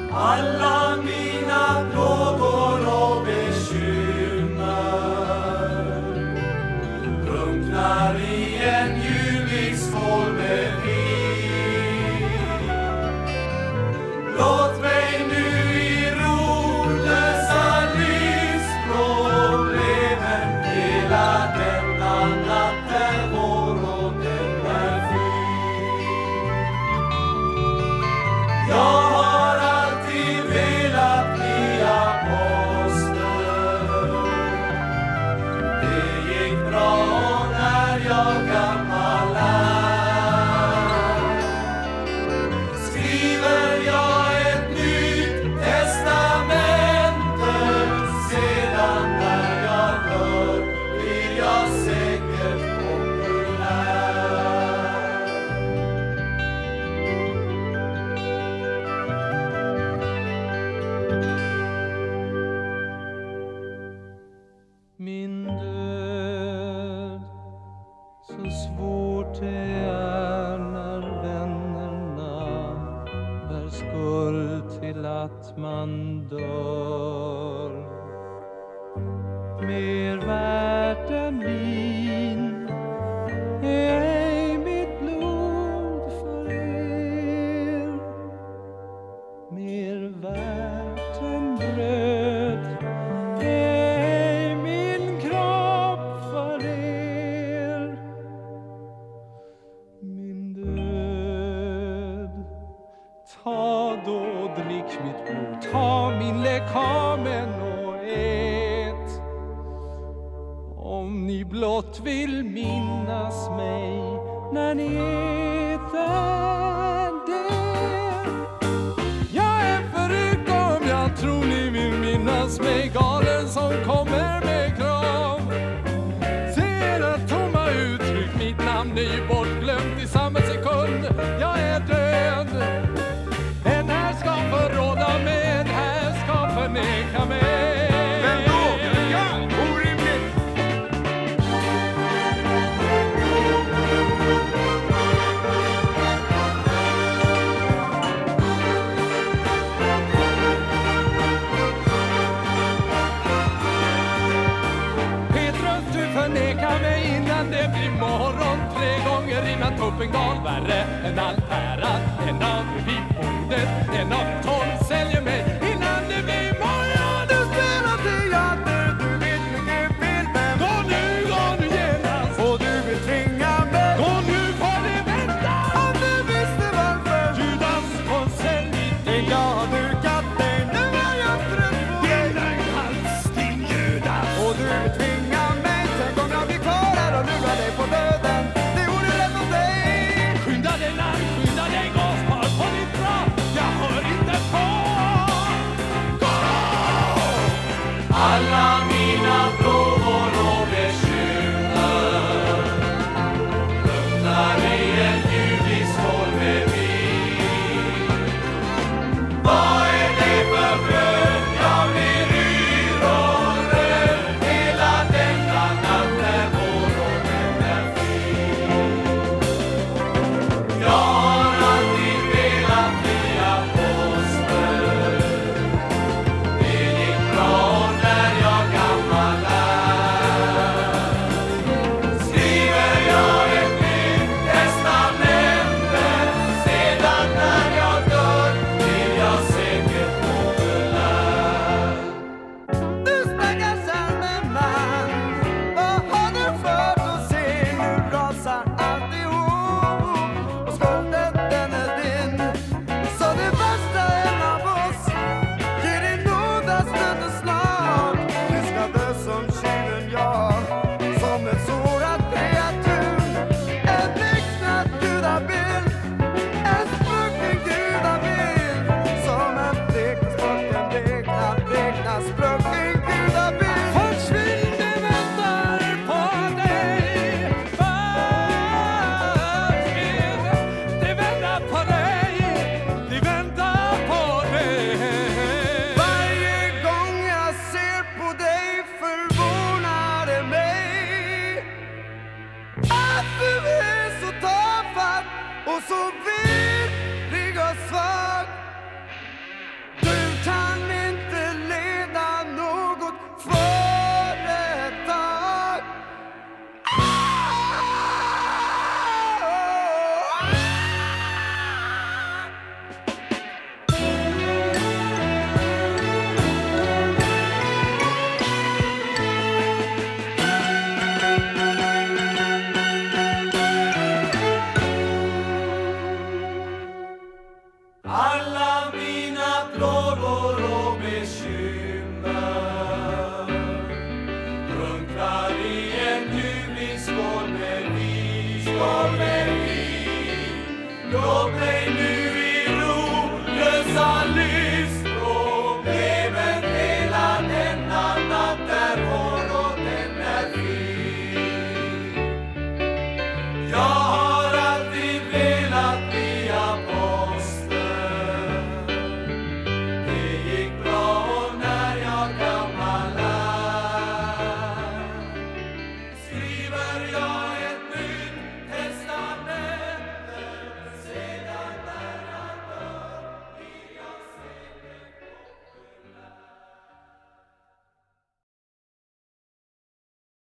alla mina plågor och bekymmer drunknar i en ljuvlig skål med vin. Låt mig nu i ro lösa livsproblemen. Hela denna natt är vår och den är fri. Jag har alltid velat bli apostel. Det gick bra när jag gammal är. Skriver jag ett nytt testamente, sedan när jag dör blir jag säkert populär. Min död, så svårt det är när vännerna bär skuld till att man dör. Mer värt än vin är ej mitt blod för er. Mer värt än bröd är ej min kropp för er. Min död, ta då, drick mitt blod, ta min lekamen och ät. Om ni blott vill minnas mig när ni äter det. Jag är förut om jag tror ni vill minnas mig, galen som kommer med krav. Ser att tomma uttryck, mitt namn är ju bortglömt i samma sekund. Jag är död. En här ska förråda mig, en här ska förneka mig. Men då, ja, orimligt. Petrus, du förnekar mig innan det blir morgon. 3 gånger innan tuppen gal, värre än allt härat. En av vid bordet, en av 12 säljer mig innan det blir morgon. Du spelar teater, du vet mycket fel, men Gå nu genast. och du vill tvinga mig. Gå nu får det vänta. Om du visste varför Judas konselj inte jag har dukat dig, nu är jag trött på dig. din hals, din Judas. Och du vill tvinga mig, tänk om jag blir kvar här och lurar dig på döden. Det vore rätt om dig. Skynda dig land, skynda dig, gå, spar på ditt bra. Jag hör inte på. Gå! Alla mina plågor och bekymmer drunknar i en ljuvlig skål med vin. Vad är det för bröd? Jag blir yr och röd. Hela denna natt är vår och den är fin. Jag har alltid velat bli apostel. Det gick bra när jag gammal är. Skriver jag ett nytt testamente, sedan när jag dör blir jag säkert populär. Du stackars arme man, vad har du fört och se nu rasar alltihop. Och skulden den är din, så det värsta en av oss ger din goda stund och snart. Du ska dö som tjuven jag, som ett sårat kreatur. En blixtnad gudabild, en sprucken gudabild. Som en bleknad sprucken gudabild. Försvinn, det väntar på dig. Försvinn, det väntar på dig. Det väntar på dig. Varje gång jag ser på dig förvånar det mig att du är så tafatt och så virrig och svag. skriver jag